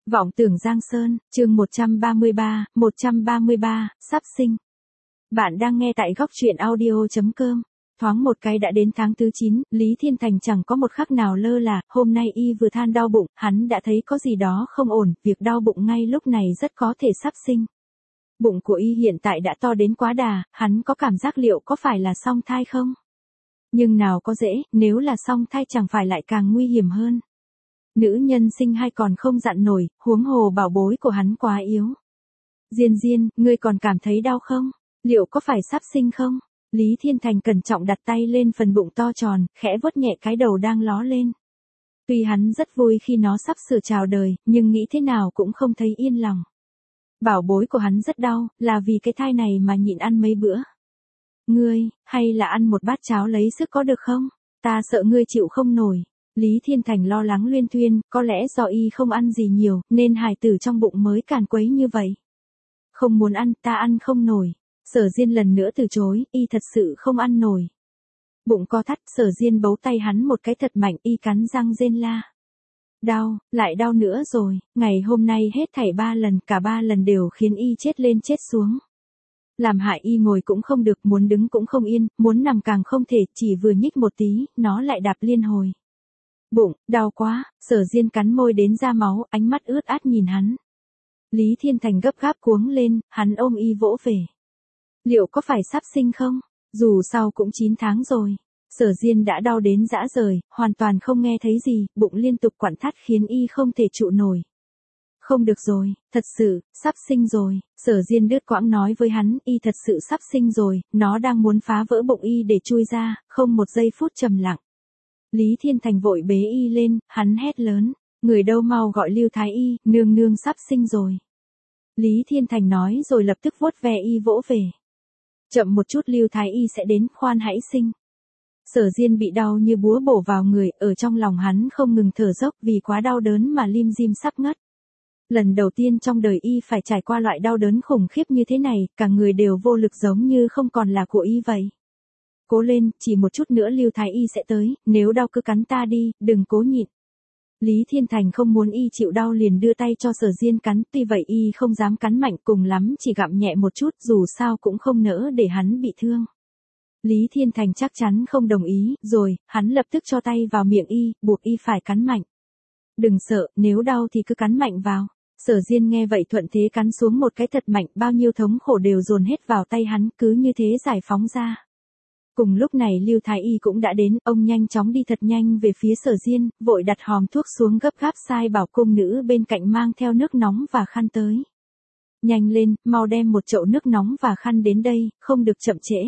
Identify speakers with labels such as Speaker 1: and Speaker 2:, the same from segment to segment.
Speaker 1: Vọng tưởng Giang Sơn, chương 133, sắp sinh. Bạn đang nghe tại góc truyện audio.com. Thoáng một cái đã đến tháng thứ 9, Lý Thiên Thành chẳng có một khắc nào lơ là, hôm nay y vừa than đau bụng, hắn đã thấy có gì đó không ổn, việc đau bụng ngay lúc này rất có thể sắp sinh. Bụng của y hiện tại đã to đến quá đà, hắn có cảm giác liệu có phải là song thai không? Nhưng nào có dễ, nếu là song thai chẳng phải lại càng nguy hiểm hơn. Nữ nhân sinh hay còn không dặn nổi, huống hồ bảo bối của hắn quá yếu. Diên, ngươi còn cảm thấy đau không? Liệu có phải sắp sinh không? Lý Thiên Thành cẩn trọng đặt tay lên phần bụng to tròn, khẽ vuốt nhẹ cái đầu đang ló lên. Tuy hắn rất vui khi nó sắp sửa chào đời, nhưng nghĩ thế nào cũng không thấy yên lòng. Bảo bối của hắn rất đau, là vì cái thai này mà nhịn ăn mấy bữa. Ngươi, hay là ăn một bát cháo lấy sức có được không? Ta sợ ngươi chịu không nổi. Lý Thiên Thành lo lắng luyên thuyên, có lẽ do y không ăn gì nhiều, nên hài tử trong bụng mới càn quấy như vậy. Không muốn ăn, ta ăn không nổi. Sở Diên lần nữa từ chối, y thật sự không ăn nổi. Bụng co thắt, Sở Diên bấu tay hắn một cái thật mạnh, y cắn răng rên la. Đau, lại đau nữa rồi, ngày hôm nay hết thảy 3 lần, cả 3 lần đều khiến y chết lên chết xuống. Làm hại y ngồi cũng không được, muốn đứng cũng không yên, muốn nằm càng không thể, chỉ vừa nhích một tí, nó lại đạp liên hồi. Bụng, đau quá, Sở Diên cắn môi đến ra máu, ánh mắt ướt át nhìn hắn. Lý Thiên Thành gấp gáp cuống lên, hắn ôm y vỗ về. Liệu có phải sắp sinh không? Dù sao cũng 9 tháng rồi. Sở Diên đã đau đến rã rời, hoàn toàn không nghe thấy gì, bụng liên tục quặn thắt khiến y không thể trụ nổi. Không được rồi, thật sự, sắp sinh rồi. Sở Diên đứt quãng nói với hắn, y thật sự sắp sinh rồi, nó đang muốn phá vỡ bụng y để chui ra, không một giây phút trầm lặng. Lý Thiên Thành vội bế y lên, hắn hét lớn, người đâu mau gọi Lưu Thái Y, nương sắp sinh rồi. Lý Thiên Thành nói rồi lập tức vuốt ve y vỗ về. Chậm một chút Lưu Thái Y sẽ đến, khoan hãy sinh. Sở Diên bị đau như búa bổ vào người, ở trong lòng hắn không ngừng thở dốc vì quá đau đớn mà lim dim sắp ngất. Lần đầu tiên trong đời y phải trải qua loại đau đớn khủng khiếp như thế này, cả người đều vô lực giống như không còn là của y vậy. Cố lên, chỉ một chút nữa Lưu Thái Y sẽ tới, nếu đau cứ cắn ta đi, đừng cố nhịn. Lý Thiên Thành không muốn y chịu đau liền đưa tay cho Sở Diên cắn, tuy vậy y không dám cắn mạnh, cùng lắm chỉ gặm nhẹ một chút, dù sao cũng không nỡ để hắn bị thương. Lý Thiên Thành chắc chắn không đồng ý, rồi, hắn lập tức cho tay vào miệng y, buộc y phải cắn mạnh. Đừng sợ, nếu đau thì cứ cắn mạnh vào. Sở Diên nghe vậy thuận thế cắn xuống một cái thật mạnh, bao nhiêu thống khổ đều dồn hết vào tay hắn, cứ như thế giải phóng ra. Cùng lúc này Lưu Thái Y cũng đã đến, ông nhanh chóng đi thật nhanh về phía Sở Diên, vội đặt hòm thuốc xuống gấp gáp sai bảo cung nữ bên cạnh mang theo nước nóng và khăn tới. Nhanh lên, mau đem một chậu nước nóng và khăn đến đây, không được chậm trễ.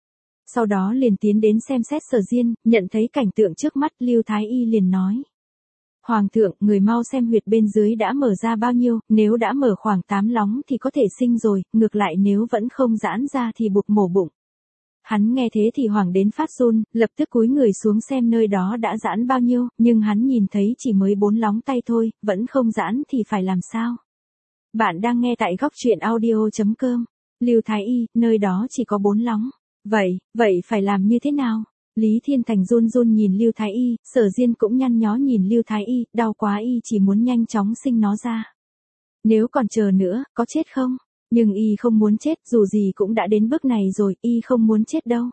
Speaker 1: Sau đó liền tiến đến xem xét Sở Diên, nhận thấy cảnh tượng trước mắt, Lưu Thái Y liền nói. Hoàng thượng, người mau xem huyệt bên dưới đã mở ra bao nhiêu, nếu đã mở khoảng 8 lóng thì có thể sinh rồi, ngược lại nếu vẫn không giãn ra thì buộc mổ bụng. Hắn nghe thế thì hoảng đến phát run, lập tức cúi người xuống xem nơi đó đã giãn bao nhiêu, nhưng hắn nhìn thấy chỉ mới 4 lóng tay thôi, vẫn không giãn thì phải làm sao? Bạn đang nghe tại góc truyện audio.com. Lưu Thái Y, nơi đó chỉ có 4 lóng. Vậy phải làm như thế nào? Lý Thiên Thành run nhìn Lưu Thái Y, Sở Diên cũng nhăn nhó nhìn Lưu Thái Y, đau quá y chỉ muốn nhanh chóng sinh nó ra. Nếu còn chờ nữa, có chết không? Nhưng y không muốn chết, dù gì cũng đã đến bước này rồi, y không muốn chết đâu.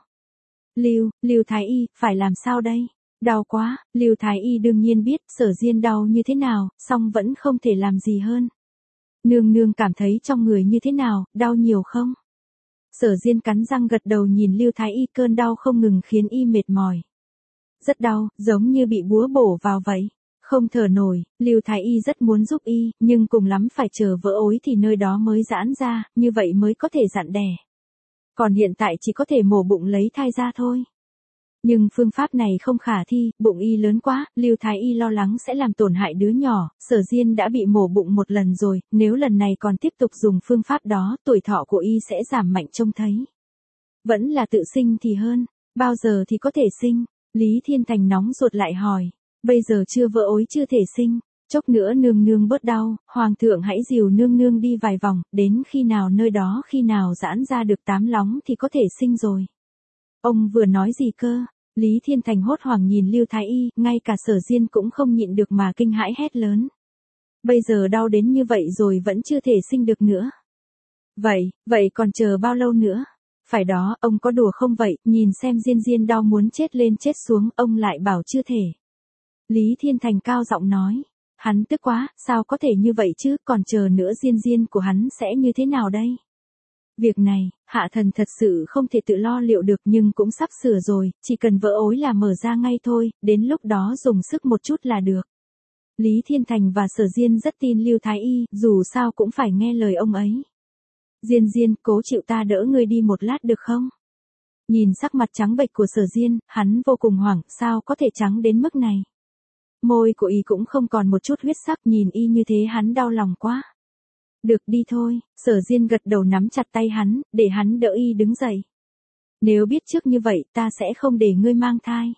Speaker 1: Lưu Thái Y, phải làm sao đây? Đau quá, Lưu Thái Y đương nhiên biết Sở Diên đau như thế nào, song vẫn không thể làm gì hơn. Nương cảm thấy trong người như thế nào, đau nhiều không? Sở Diên cắn răng gật đầu nhìn Lưu Thái Y, cơn đau không ngừng khiến y mệt mỏi. Rất đau, giống như bị búa bổ vào vậy. Không thở nổi, Lưu Thái Y rất muốn giúp y, nhưng cùng lắm phải chờ vỡ ối thì nơi đó mới giãn ra, như vậy mới có thể dặn đẻ. Còn hiện tại chỉ có thể mổ bụng lấy thai ra thôi. Nhưng phương pháp này không khả thi, bụng y lớn quá, Lưu Thái Y lo lắng sẽ làm tổn hại đứa nhỏ, Sở Diên đã bị mổ bụng một lần rồi, nếu lần này còn tiếp tục dùng phương pháp đó, tuổi thọ của y sẽ giảm mạnh trông thấy. Vẫn là tự sinh thì hơn, bao giờ thì có thể sinh? Lý Thiên Thành nóng ruột lại hỏi. Bây giờ chưa vỡ ối chưa thể sinh, chốc nữa nương bớt đau, hoàng thượng hãy dìu nương đi vài vòng, đến khi nào nơi đó khi nào giãn ra được 8 lóng thì có thể sinh rồi. Ông vừa nói gì cơ? Lý Thiên Thành hốt hoảng nhìn Lưu Thái Y, ngay cả Sở Diên cũng không nhịn được mà kinh hãi hét lớn. Bây giờ đau đến như vậy rồi vẫn chưa thể sinh được nữa. Vậy còn chờ bao lâu nữa? Phải đó, ông có đùa không vậy, nhìn xem Diên Diên đau muốn chết lên chết xuống, ông lại bảo chưa thể. Lý Thiên Thành cao giọng nói. Hắn tức quá, sao có thể như vậy chứ, còn chờ nữa Diên Diên của hắn sẽ như thế nào đây? Việc này, hạ thần thật sự không thể tự lo liệu được nhưng cũng sắp sửa rồi, chỉ cần vỡ ối là mở ra ngay thôi, đến lúc đó dùng sức một chút là được. Lý Thiên Thành và Sở Diên rất tin Lưu Thái Y, dù sao cũng phải nghe lời ông ấy. Diên Diên, cố chịu ta đỡ ngươi đi một lát được không? Nhìn sắc mặt trắng bệch của Sở Diên, hắn vô cùng hoảng, sao có thể trắng đến mức này? Môi của y cũng không còn một chút huyết sắc, nhìn y như thế hắn đau lòng quá. Được đi thôi, Sở Diên gật đầu nắm chặt tay hắn, để hắn đỡ y đứng dậy. Nếu biết trước như vậy ta sẽ không để ngươi mang thai.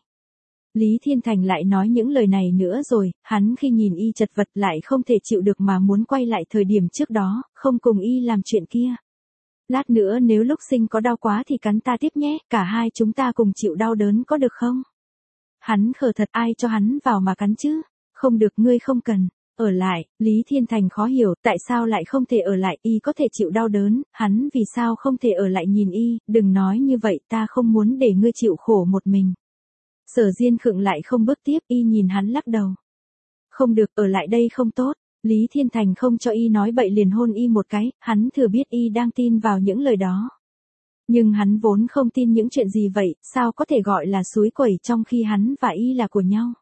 Speaker 1: Lý Thiên Thành lại nói những lời này nữa rồi, hắn khi nhìn y chật vật lại không thể chịu được mà muốn quay lại thời điểm trước đó, không cùng y làm chuyện kia. Lát nữa nếu lúc sinh có đau quá thì cắn ta tiếp nhé, cả hai chúng ta cùng chịu đau đớn có được không? Hắn khờ thật, ai cho hắn vào mà cắn chứ? Không được, ngươi không cần. Ở lại, Lý Thiên Thành khó hiểu, tại sao lại không thể ở lại, y có thể chịu đau đớn, hắn vì sao không thể ở lại nhìn y, đừng nói như vậy, ta không muốn để ngươi chịu khổ một mình. Sở Diên khựng lại không bước tiếp, y nhìn hắn lắc đầu. Không được, ở lại đây không tốt. Lý Thiên Thành không cho y nói bậy liền hôn y một cái, hắn thừa biết y đang tin vào những lời đó. Nhưng hắn vốn không tin những chuyện gì vậy, sao có thể gọi là suối quẩy trong khi hắn và y là của nhau.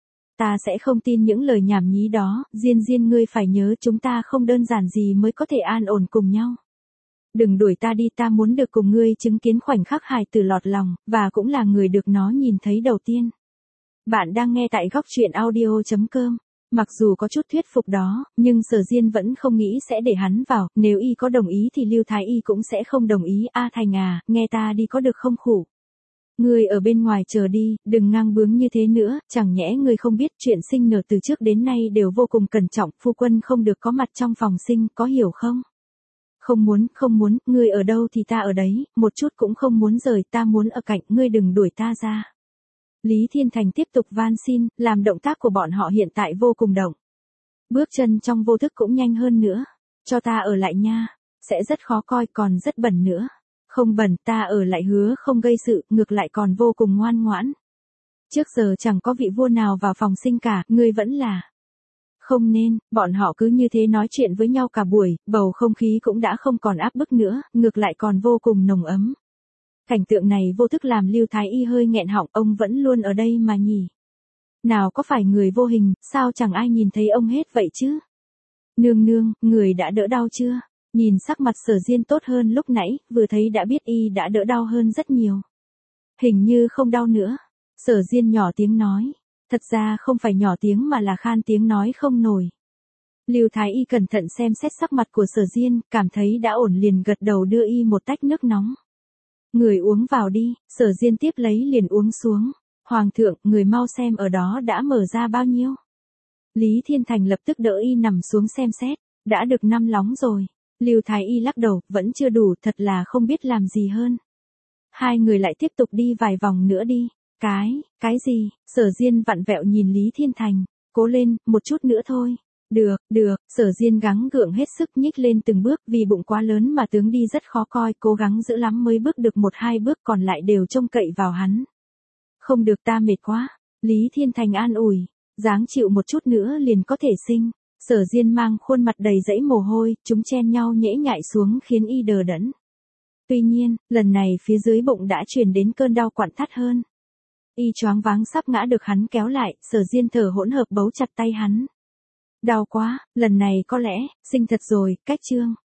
Speaker 1: Ta sẽ không tin những lời nhảm nhí đó, Diên Diên ngươi phải nhớ chúng ta không đơn giản gì mới có thể an ổn cùng nhau. Đừng đuổi ta đi, ta muốn được cùng ngươi chứng kiến khoảnh khắc hài tử lọt lòng, và cũng là người được nó nhìn thấy đầu tiên. Bạn đang nghe tại góc truyện audio.com. Mặc dù có chút thuyết phục đó, nhưng Sở Diên vẫn không nghĩ sẽ để hắn vào, nếu y có đồng ý thì Lưu Thái Y cũng sẽ không đồng ý. A Thành à, nghe ta đi có được không khủ? Ngươi ở bên ngoài chờ đi, đừng ngang bướng như thế nữa, chẳng nhẽ ngươi không biết chuyện sinh nở từ trước đến nay đều vô cùng cẩn trọng, phu quân không được có mặt trong phòng sinh, có hiểu không? Không muốn, ngươi ở đâu thì ta ở đấy, một chút cũng không muốn rời, ta muốn ở cạnh, ngươi đừng đuổi ta ra. Lý Thiên Thành tiếp tục van xin, làm động tác của bọn họ hiện tại vô cùng động. Bước chân trong vô thức cũng nhanh hơn nữa. Cho ta ở lại nha, sẽ rất khó coi còn rất bẩn nữa. Không bẩn, ta ở lại hứa không gây sự, ngược lại còn vô cùng ngoan ngoãn. Trước giờ chẳng có vị vua nào vào phòng sinh cả, ngươi vẫn là. Không nên, bọn họ cứ như thế nói chuyện với nhau cả buổi, bầu không khí cũng đã không còn áp bức nữa, ngược lại còn vô cùng nồng ấm. Cảnh tượng này vô thức làm Lưu Thái Y hơi nghẹn họng, ông vẫn luôn ở đây mà nhỉ. Nào có phải người vô hình, sao chẳng ai nhìn thấy ông hết vậy chứ? Nương, người đã đỡ đau chưa? Nhìn sắc mặt Sở Diên tốt hơn lúc nãy, vừa thấy đã biết y đã đỡ đau hơn rất nhiều. Hình như không đau nữa. Sở Diên nhỏ tiếng nói. Thật ra không phải nhỏ tiếng mà là khan tiếng nói không nổi. Lưu Thái Y cẩn thận xem xét sắc mặt của Sở Diên, cảm thấy đã ổn liền gật đầu đưa y một tách nước nóng. Người uống vào đi, Sở Diên tiếp lấy liền uống xuống. Hoàng thượng, người mau xem ở đó đã mở ra bao nhiêu. Lý Thiên Thành lập tức đỡ y nằm xuống xem xét, đã được 5 lóng rồi. Lưu Thái Y lắc đầu, vẫn chưa đủ, thật là không biết làm gì hơn. Hai người lại tiếp tục đi vài vòng nữa đi. Cái gì? Sở Diên vặn vẹo nhìn Lý Thiên Thành, cố lên, một chút nữa thôi. Được, Sở Diên gắng gượng hết sức nhích lên từng bước, vì bụng quá lớn mà tướng đi rất khó coi, cố gắng giữ lắm mới bước được 1-2 bước, còn lại đều trông cậy vào hắn. Không được, ta mệt quá. Lý Thiên Thành an ủi, dáng chịu một chút nữa liền có thể sinh. Sở Diên mang khuôn mặt đầy dẫy mồ hôi, chúng chen nhau nhễ nhại xuống khiến y đờ đẫn. Tuy nhiên, lần này phía dưới bụng đã truyền đến cơn đau quặn thắt hơn. Y choáng váng sắp ngã được hắn kéo lại, Sở Diên thở hỗn hợp bấu chặt tay hắn. Đau quá, lần này có lẽ, sinh thật rồi, cách chương.